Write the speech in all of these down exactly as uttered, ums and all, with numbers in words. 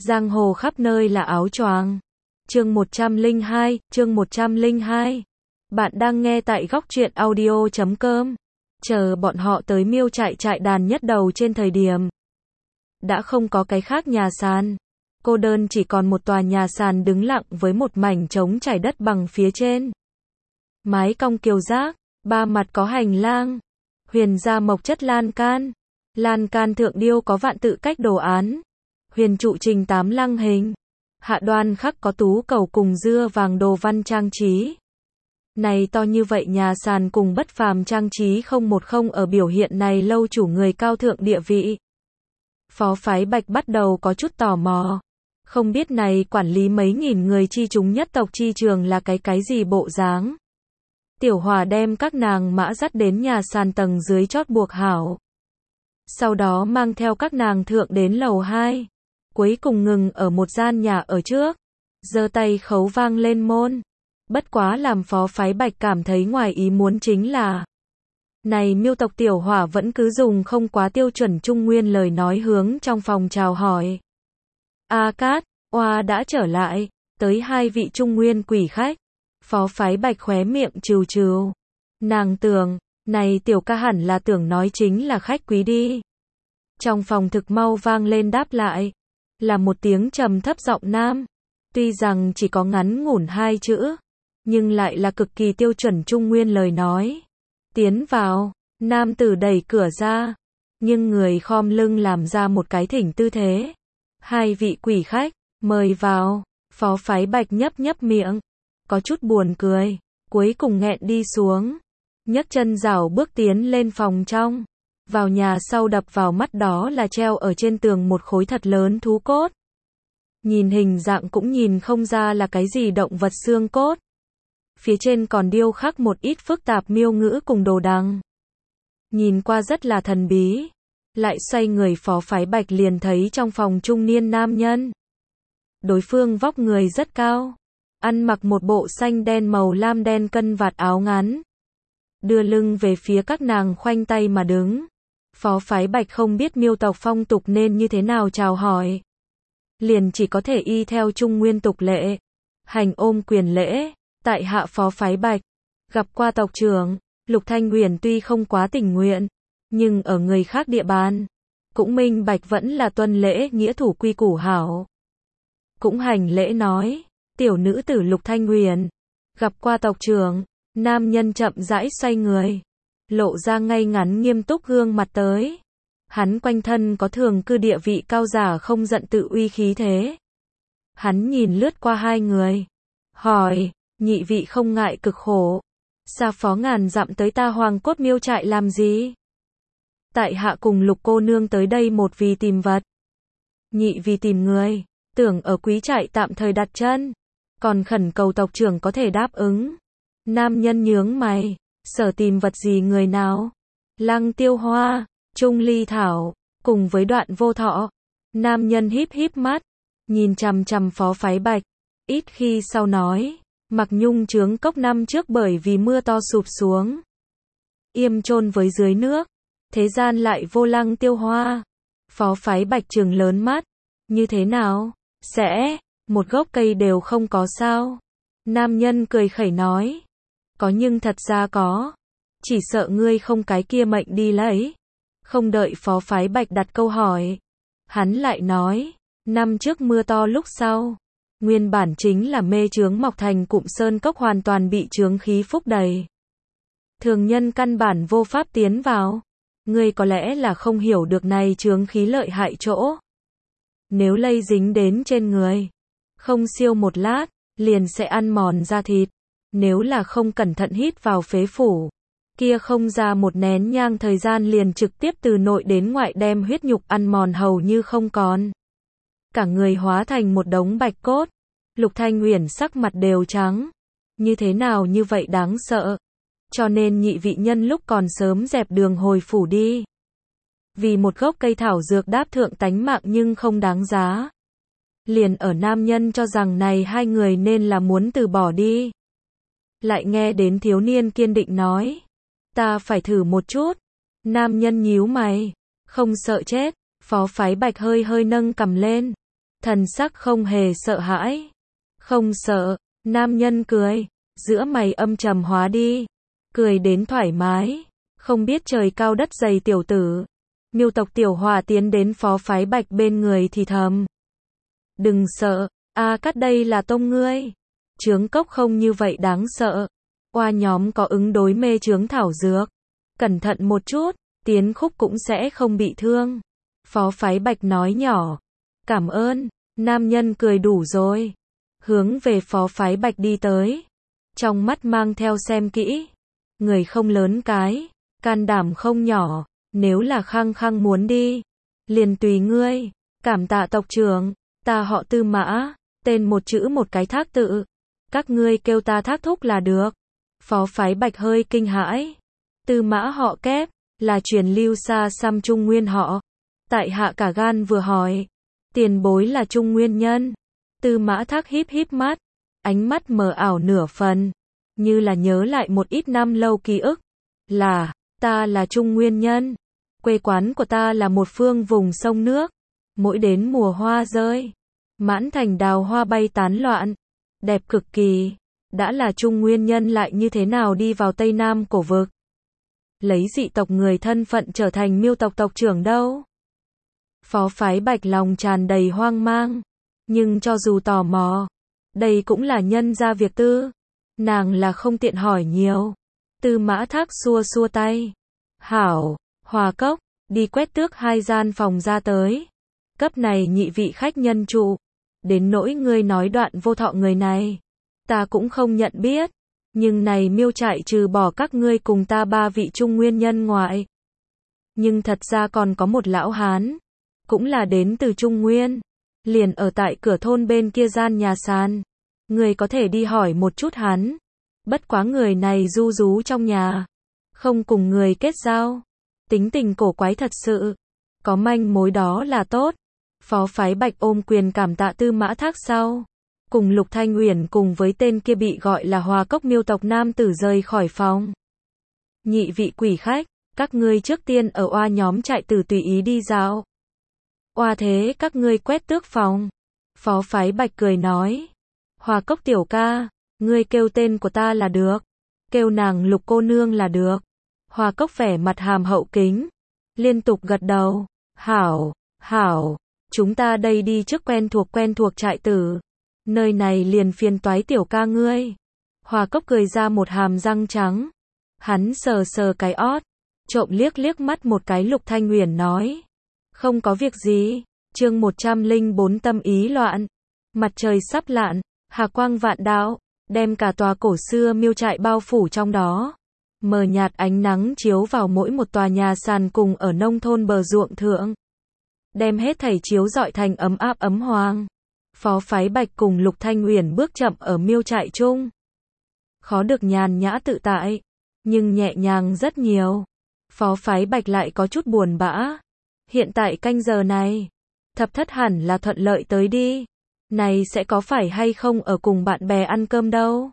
Giang hồ khắp nơi là áo choàng. Chương một trăm lẻ hai, chương một trăm lẻ hai. Bạn đang nghe tại góc truyện audio chấm com. Chờ bọn họ tới miêu trại trại đàn nhất đầu trên thời điểm. Đã không có cái khác nhà sàn. Cô đơn chỉ còn một tòa nhà sàn đứng lặng với một mảnh trống trải đất bằng phía trên. Mái cong kiều giác, ba mặt có hành lang. Huyền gia mộc chất lan can. Lan can thượng điêu có vạn tự cách đồ án. Huyền trụ trình tám lăng hình. Hạ đoan khắc có tú cầu cùng dưa vàng đồ văn trang trí. Này to như vậy nhà sàn cùng bất phàm trang trí không một không ở biểu hiện này lâu chủ người cao thượng địa vị. Phó phái Bạch bắt đầu có chút tò mò. Không biết này quản lý mấy nghìn người chi chúng nhất tộc chi trường là cái cái gì bộ dáng. Tiểu Hòa đem các nàng mã dắt đến nhà sàn tầng dưới chót buộc hảo. Sau đó mang theo các nàng thượng đến lầu hai. Cuối cùng ngừng ở một gian nhà ở trước. Giơ tay khấu vang lên môn. Bất quá làm phó phái Bạch cảm thấy ngoài ý muốn chính là này miêu tộc Tiểu Hỏa vẫn cứ dùng không quá tiêu chuẩn trung nguyên lời nói hướng trong phòng chào hỏi. A Cát, oa đã trở lại, tới hai vị trung nguyên quỷ khách. Phó phái Bạch khóe miệng trừ trừ. Nàng tưởng, này tiểu ca hẳn là tưởng nói chính là khách quý đi. Trong phòng thực mau vang lên đáp lại. Là một tiếng trầm thấp giọng nam. Tuy rằng chỉ có ngắn ngủn hai chữ. Nhưng lại là cực kỳ tiêu chuẩn trung nguyên lời nói. Tiến vào, nam tử đẩy cửa ra. Nhưng người khom lưng làm ra một cái thỉnh tư thế. Hai vị quỷ khách, mời vào. Phó phái Bạch nhấp nhấp miệng. Có chút buồn cười. Cuối cùng nghẹn đi xuống. Nhấc chân rảo bước tiến lên phòng trong. Vào nhà sau đập vào mắt đó là treo ở trên tường một khối thật lớn thú cốt. Nhìn hình dạng cũng nhìn không ra là cái gì động vật xương cốt. Phía trên còn điêu khắc một ít phức tạp miêu ngữ cùng đồ đằng. Nhìn qua rất là thần bí. Lại xoay người phó phái Bạch liền thấy trong phòng trung niên nam nhân. Đối phương vóc người rất cao. Ăn mặc một bộ xanh đen màu lam đen cân vạt áo ngắn. Đưa lưng về phía các nàng khoanh tay mà đứng. Phó phái Bạch không biết miêu tộc phong tục nên như thế nào chào hỏi. Liền chỉ có thể y theo trung nguyên tục lệ. Hành ôm quyền lễ. Tại hạ phó phái Bạch. Gặp qua tộc trưởng. Lục Thanh Huyền tuy không quá tình nguyện. Nhưng ở người khác địa bàn. Cũng minh bạch vẫn là tuân lễ nghĩa thủ quy củ hảo. Cũng hành lễ nói. Tiểu nữ tử Lục Thanh Huyền. Gặp qua tộc trưởng. Nam nhân chậm rãi xoay người. Lộ ra ngay ngắn nghiêm túc gương mặt tới. Hắn quanh thân có thường cư địa vị cao giả không giận tự uy khí thế. Hắn nhìn lướt qua hai người. Hỏi, nhị vị không ngại cực khổ. Xa phó ngàn dặm tới ta Hoàng Cốt miêu trại làm gì? Tại hạ cùng Lục cô nương tới đây một vì tìm vật. Nhị vì tìm người. Tưởng ở quý trại tạm thời đặt chân. Còn khẩn cầu tộc trưởng có thể đáp ứng. Nam nhân nhướng mày. Sở tìm vật gì người nào? Lăng Tiêu Hoa, Trung Ly Thảo, cùng với Đoạn Vô Thọ. Nam nhân híp híp mắt, nhìn chằm chằm phó phái Bạch. Ít khi sau nói, Mặc Nhung trướng cốc năm trước bởi vì mưa to sụp xuống. Yêm chôn với dưới nước. Thế gian lại vô Lăng Tiêu Hoa. Phó phái Bạch trừng lớn mắt. Như thế nào? Sẽ, một gốc cây đều không có sao? Nam nhân cười khẩy nói. Có nhưng thật ra có. Chỉ sợ ngươi không cái kia mệnh đi lấy. Không đợi phó phái Bạch đặt câu hỏi. Hắn lại nói. Năm trước mưa to lúc sau. Nguyên bản chính là mê chướng mọc thành cụm sơn cốc hoàn toàn bị chướng khí phúc đầy. Thường nhân căn bản vô pháp tiến vào. Ngươi có lẽ là không hiểu được này chướng khí lợi hại chỗ. Nếu lây dính đến trên người. Không siêu một lát. Liền sẽ ăn mòn da thịt. Nếu là không cẩn thận hít vào phế phủ, kia không ra một nén nhang thời gian liền trực tiếp từ nội đến ngoại đem huyết nhục ăn mòn hầu như không còn. Cả người hóa thành một đống bạch cốt. Lục Thanh Huyền sắc mặt đều trắng. Như thế nào như vậy đáng sợ. Cho nên nhị vị nhân lúc còn sớm dẹp đường hồi phủ đi. Vì một gốc cây thảo dược đáp thượng tánh mạng nhưng không đáng giá. Liền ở nam nhân cho rằng này hai người nên là muốn từ bỏ đi. Lại nghe đến thiếu niên kiên định nói. Ta phải thử một chút. Nam nhân nhíu mày. Không sợ chết. Phó phái Bạch hơi hơi nâng cầm lên. thần sắc không hề sợ hãi. Không sợ, nam nhân cười, giữa mày âm trầm hóa đi, cười đến thoải mái, không biết trời cao đất dày tiểu tử. Miêu tộc Tiểu Hòa tiến đến phó phái Bạch bên người thì thầm. Đừng sợ, A Cát đây là tông ngươi. Chướng cốc không như vậy đáng sợ. Oa nhóm có ứng đối mê chướng thảo dược. Cẩn thận một chút, tiến khúc cũng sẽ không bị thương. Phó phái Bạch nói nhỏ. Cảm ơn, nam nhân cười đủ rồi. Hướng về phó phái Bạch đi tới. Trong mắt mang theo xem kỹ. Người không lớn cái, can đảm không nhỏ. Nếu là khăng khăng muốn đi, liền tùy ngươi. Cảm tạ tộc trưởng, ta họ Tư Mã, tên một chữ một cái thác tự. Các ngươi kêu ta thác thúc là được. Phó phái Bạch hơi kinh hãi. Tư Mã họ Kép, là truyền lưu xa xăm Trung Nguyên họ. Tại hạ cả gan vừa hỏi, tiền bối là Trung Nguyên nhân. Tư Mã Thác híp híp mắt, ánh mắt mờ ảo nửa phần, như là nhớ lại một ít năm lâu ký ức. Là, ta là Trung Nguyên nhân. Quê quán của ta là một phương vùng sông nước. Mỗi đến mùa hoa rơi, mãn thành đào hoa bay tán loạn, đẹp cực kỳ. Đã là Trung Nguyên nhân lại như thế nào đi vào Tây Nam cổ vực? Lấy dị tộc người thân phận trở thành Miêu tộc tộc trưởng đâu? Phó phái Bạch lòng tràn đầy hoang mang. Nhưng cho dù tò mò, đây cũng là nhân ra việc tư. Nàng là không tiện hỏi nhiều. Tư Mã Thác xua xua tay. Hảo, Hòa Cốc, đi quét tước hai gian phòng ra tới. Cấp này nhị vị khách nhân trụ. Đến nỗi ngươi nói Đoạn Vô Thọ người này, ta cũng không nhận biết. Nhưng này Miêu trại trừ bỏ các ngươi cùng ta ba vị Trung Nguyên nhân ngoại. Nhưng thật ra còn có một lão hán. Cũng là đến từ Trung Nguyên. Liền ở tại cửa thôn bên kia gian nhà sàn. Người có thể đi hỏi một chút hắn. Bất quá người này du rú trong nhà. Không cùng người kết giao. Tính tình cổ quái thật sự. Có manh mối đó là tốt. Phó phái Bạch ôm quyền cảm tạ Tư Mã Thác sau. Cùng Lục Thanh Uyển cùng với tên kia bị gọi là Hòa Cốc Miêu tộc nam tử rời khỏi phòng. Nhị vị quỷ khách, các ngươi trước tiên ở oa nhóm trại tử tùy ý đi dạo. Oa thế các ngươi quét tước phòng. Phó phái Bạch cười nói. Hòa Cốc tiểu ca, ngươi kêu tên của ta là được. Kêu nàng Lục cô nương là được. Hòa Cốc vẻ mặt hàm hậu kính. Liên tục gật đầu. Hảo, hảo, chúng ta đây đi trước quen thuộc quen thuộc trại tử. Nơi này liền phiền toái tiểu ca ngươi. Hòa Cốc cười ra một hàm răng trắng. Hắn sờ sờ cái ót. Trộm liếc liếc mắt một cái Lục Thanh Uyển nói. Không có việc gì. Chương một trăm lẻ bốn tâm ý loạn. Mặt trời sắp lặn, hà quang vạn đạo, đem cả tòa cổ xưa Miêu trại bao phủ trong đó. Mờ nhạt ánh nắng chiếu vào mỗi một tòa nhà sàn cùng ở nông thôn bờ ruộng thượng. Đem hết thảy chiếu rọi thành ấm áp ấm hoàng. Phó phái Bạch cùng Lục Thanh Uyển bước chậm ở Miêu trại chung. Khó được nhàn nhã tự tại, nhưng nhẹ nhàng rất nhiều. Phó phái Bạch lại có chút buồn bã. Hiện tại canh giờ này, thập thất hẳn là thuận lợi tới đi. Này sẽ có phải hay không ở cùng bạn bè ăn cơm đâu.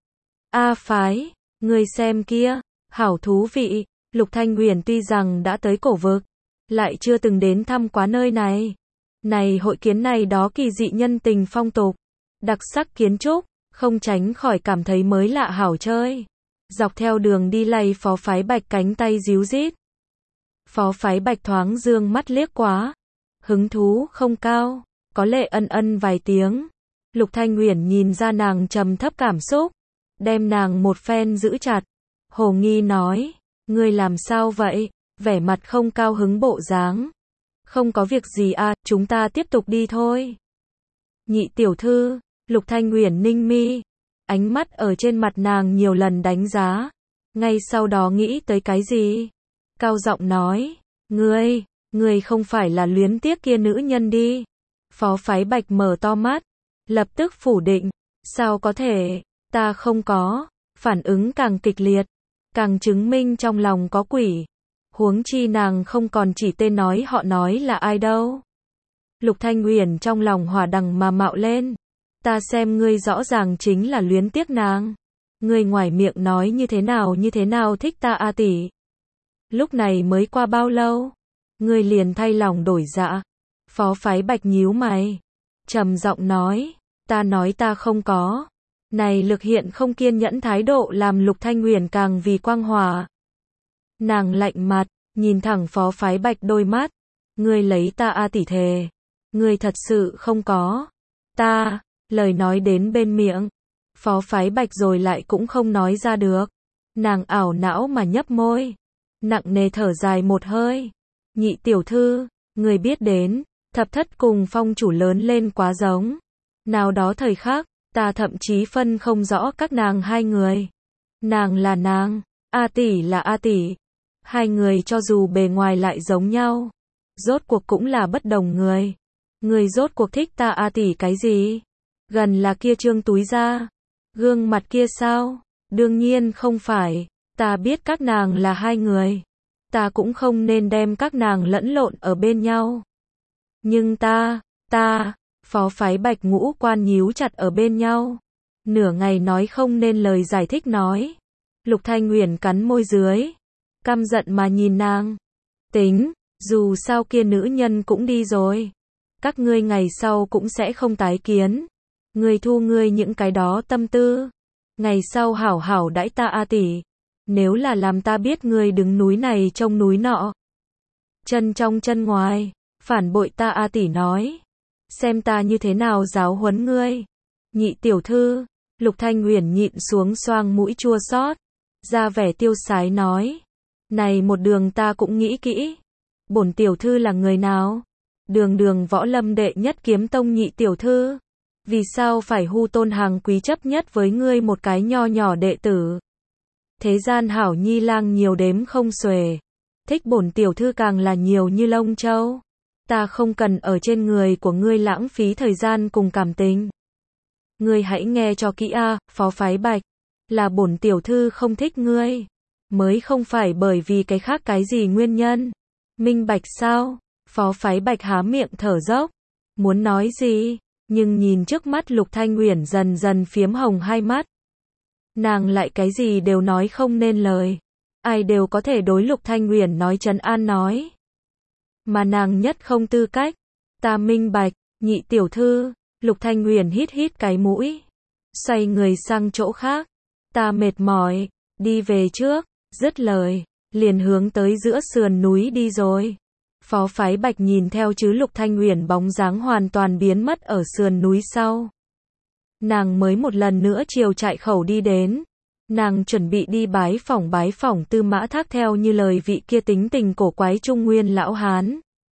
A phái, người xem kia, hảo thú vị. Lục Thanh Uyển tuy rằng đã tới cổ vực, lại chưa từng đến thăm quá nơi này. Này hội kiến này đó kỳ dị nhân tình phong tục, đặc sắc kiến trúc, không tránh khỏi cảm thấy mới lạ hảo chơi. Dọc theo đường đi lay phó phái Bạch cánh tay díu dít. Phó phái Bạch thoáng dương mắt liếc quá. Hứng thú không cao, có lệ ân ân vài tiếng. Lục Thanh Uyển nhìn ra nàng trầm thấp cảm xúc, đem nàng một phen giữ chặt. Hồ nghi nói, ngươi làm sao vậy, vẻ mặt không cao hứng bộ dáng. Không có việc gì à, chúng ta tiếp tục đi thôi. Nhị tiểu thư, Lục Thanh Uyển ninh mi, ánh mắt ở trên mặt nàng nhiều lần đánh giá. Ngay sau đó nghĩ tới cái gì? Cao giọng nói, ngươi, ngươi không phải là luyến tiếc kia nữ nhân đi. Phó phái Bạch mở to mắt, lập tức phủ định. Sao có thể, ta không có. Phản ứng càng kịch liệt, càng chứng minh trong lòng có quỷ. Huống chi nàng không còn chỉ tên nói họ nói là ai đâu. Lục Thanh Uyển trong lòng hỏa đằng mà mạo lên. Ta xem ngươi rõ ràng chính là luyến tiếc nàng. Ngươi ngoài miệng nói như thế nào như thế nào thích ta a tỷ. Lúc này mới qua bao lâu, ngươi liền thay lòng đổi dạ. Phó phái Bạch nhíu mày, trầm giọng nói, ta nói ta không có. Này Lực Hiện không kiên nhẫn thái độ làm Lục Thanh Uyển càng vì quang hỏa. Nàng lạnh mặt, nhìn thẳng Phó Phái Bạch đôi mắt, ngươi lấy ta a tỷ thề, ngươi thật sự không có. Ta, lời nói đến bên miệng, Phó Phái Bạch rồi lại cũng không nói ra được. Nàng ảo não mà nhấp môi, nặng nề thở dài một hơi. Nhị tiểu thư, người biết đến, thập thất cùng Phong chủ lớn lên quá giống. Nào đó thời khắc, ta thậm chí phân không rõ các nàng hai người. Nàng là nàng, A tỷ là A tỷ. Hai người cho dù bề ngoài lại giống nhau, rốt cuộc cũng là bất đồng người. Người rốt cuộc thích ta A tỷ cái gì? Gần là kia trương túi da, gương mặt kia sao? Đương nhiên không phải, ta biết các nàng là hai người. Ta cũng không nên đem các nàng lẫn lộn ở bên nhau. Nhưng ta, ta, Phó Phái Bạch ngũ quan nhíu chặt ở bên nhau. Nửa ngày nói không nên lời giải thích nói. Lục Thanh Uyển cắn môi dưới, căm giận mà nhìn nàng. Tính, dù sao kia nữ nhân cũng đi rồi. Các ngươi ngày sau cũng sẽ không tái kiến. Ngươi thu ngươi những cái đó tâm tư. Ngày sau hảo hảo đãi ta a tỷ. Nếu là làm ta biết ngươi đứng núi này trông núi nọ. Chân trong chân ngoài, phản bội ta a tỷ nói. Xem ta như thế nào giáo huấn ngươi. Nhị tiểu thư, Lục Thanh Uyển nhịn xuống xoang mũi chua xót, ra vẻ tiêu sái nói. Này một đường ta cũng nghĩ kỹ. Bổn tiểu thư là người nào? Đường đường võ lâm đệ nhất kiếm tông nhị tiểu thư. Vì sao phải hu tôn hàng quý chấp nhất với ngươi một cái nho nhỏ đệ tử? Thế gian hảo nhi lang nhiều đếm không xuể. Thích bổn tiểu thư càng là nhiều như lông châu. Ta không cần ở trên người của ngươi lãng phí thời gian cùng cảm tình. Ngươi hãy nghe cho kỹ a, Phó Phái Bạch. Là bổn tiểu thư không thích ngươi. Mới không phải bởi vì cái khác cái gì nguyên nhân. Minh bạch sao? Phó Phái Bạch há miệng thở dốc. Muốn nói gì? Nhưng nhìn trước mắt Lục Thanh Uyển dần dần phiếm hồng hai mắt. Nàng lại cái gì đều nói không nên lời. Ai đều có thể đối Lục Thanh Uyển nói trấn an nói. Mà nàng nhất không tư cách. Ta minh bạch, nhị tiểu thư. Lục Thanh Uyển hít hít cái mũi. Xoay người sang chỗ khác. Ta mệt mỏi, đi về trước. Dứt lời, liền hướng tới giữa sườn núi đi rồi. Phó Phái Bạch nhìn theo chứ Lục Thanh Uyển bóng dáng hoàn toàn biến mất ở sườn núi sau. Nàng mới một lần nữa chiều trại khẩu đi đến. Nàng chuẩn bị đi bái phỏng bái phỏng Tư Mã Thác theo như lời vị kia tính tình cổ quái Trung Nguyên lão hán.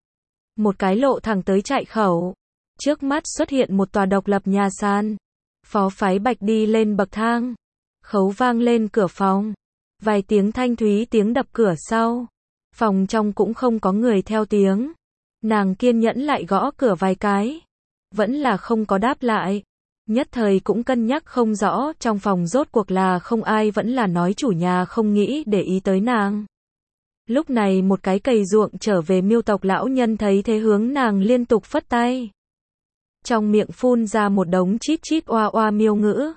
Một cái lộ thẳng tới trại khẩu. Trước mắt xuất hiện một tòa độc lập nhà san. Phó Phái Bạch đi lên bậc thang. Khấu vang lên cửa phòng. Vài tiếng thanh thúy tiếng đập cửa sau. Phòng trong cũng không có người theo tiếng. Nàng kiên nhẫn lại gõ cửa vài cái. Vẫn là không có đáp lại. Nhất thời cũng cân nhắc không rõ trong phòng rốt cuộc là không ai vẫn là nói chủ nhà không nghĩ để ý tới nàng. Lúc này một cái cày ruộng trở về Miêu tộc lão nhân thấy thế hướng nàng liên tục phất tay. Trong miệng phun ra một đống chít chít oa oa miêu ngữ.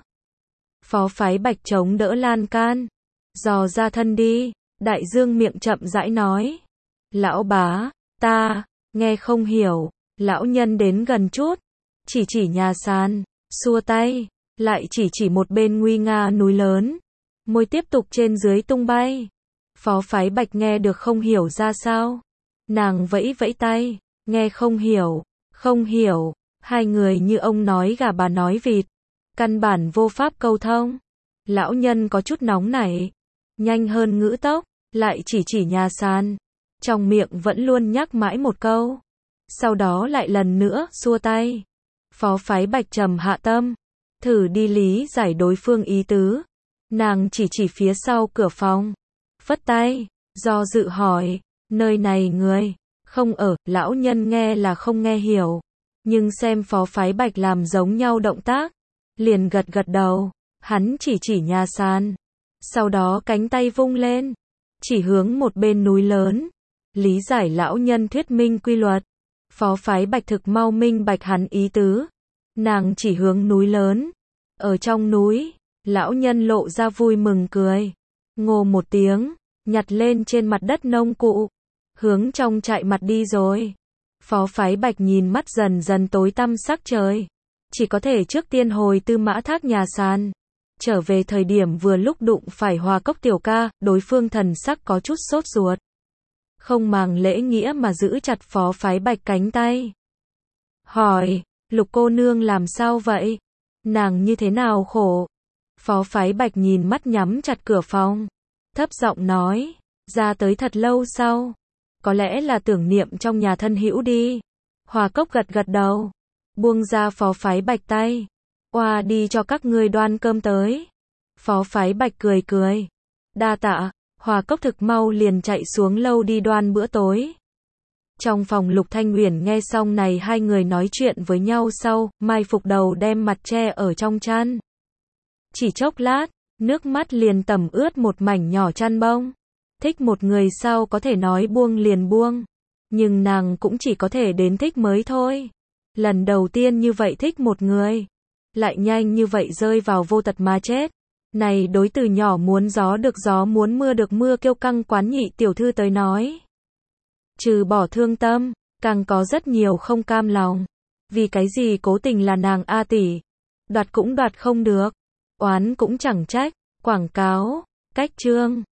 Phó Phái Bạch chống đỡ lan can. Dò ra thân đi. Đại dương miệng chậm rãi nói. Lão bá, ta, nghe không hiểu. Lão nhân đến gần chút. Chỉ chỉ nhà sàn, xua tay. Lại chỉ chỉ một bên nguy nga núi lớn. Môi tiếp tục trên dưới tung bay. Phó Phái Bạch nghe được không hiểu ra sao. Nàng vẫy vẫy tay. Nghe không hiểu, không hiểu. Hai người như ông nói gà bà nói vịt. Căn bản vô pháp câu thông. Lão nhân có chút nóng nảy. Nhanh hơn ngữ tốc. Lại chỉ chỉ nhà sàn. Trong miệng vẫn luôn nhắc mãi một câu. Sau đó lại lần nữa xua tay. Phó Phái Bạch trầm hạ tâm. Thử đi lý giải đối phương ý tứ. Nàng chỉ chỉ phía sau cửa phòng. Phất tay. Do dự hỏi. Nơi này người không ở. Lão nhân nghe là không nghe hiểu. Nhưng xem Phó Phái Bạch làm giống nhau động tác. Liền gật gật đầu. Hắn chỉ chỉ nhà sàn. Sau đó cánh tay vung lên. Chỉ hướng một bên núi lớn. Lý giải lão nhân thuyết minh quy luật. Phó Phái Bạch thực mau minh bạch hắn ý tứ. Nàng chỉ hướng núi lớn. Ở trong núi, lão nhân lộ ra vui mừng cười. Ngô một tiếng, nhặt lên trên mặt đất nông cụ. Hướng trong trại mặt đi rồi. Phó Phái Bạch nhìn mắt dần dần tối tăm sắc trời. Chỉ có thể trước tiên hồi Tư Mã Thác nhà sàn. Trở về thời điểm vừa lúc đụng phải Hòa Cốc tiểu ca, đối phương thần sắc có chút sốt ruột. Không màng lễ nghĩa mà giữ chặt Phó Phái Bạch cánh tay. Hỏi, Lục cô nương làm sao vậy? Nàng như thế nào khổ? Phó Phái Bạch nhìn mắt nhắm chặt cửa phòng. Thấp giọng nói, ra tới thật lâu sau. Có lẽ là tưởng niệm trong nhà thân hữu đi. Hòa Cốc gật gật đầu. Buông ra Phó Phái Bạch tay. Oa đi cho các ngươi đoan cơm tới. Phó Phái Bạch cười cười. Đa tạ. Hòa Cốc thực mau liền chạy xuống lâu đi đoan bữa tối. Trong phòng Lục Thanh Uyển nghe xong này hai người nói chuyện với nhau sau, mai phục đầu đem mặt che ở trong chăn. Chỉ chốc lát, nước mắt liền tẩm ướt một mảnh nhỏ chăn bông. Thích một người sau có thể nói buông liền buông. Nhưng nàng cũng chỉ có thể đến thích mới thôi. Lần đầu tiên như vậy thích một người. Lại nhanh như vậy rơi vào vô tật mà chết. Này đối từ nhỏ muốn gió được gió muốn mưa được mưa kiêu căng quán nhị tiểu thư tới nói. Trừ bỏ thương tâm, càng có rất nhiều không cam lòng. Vì cái gì cố tình là nàng A tỷ. Đoạt cũng đoạt không được. Oán cũng chẳng trách. Quảng cáo, cách chương.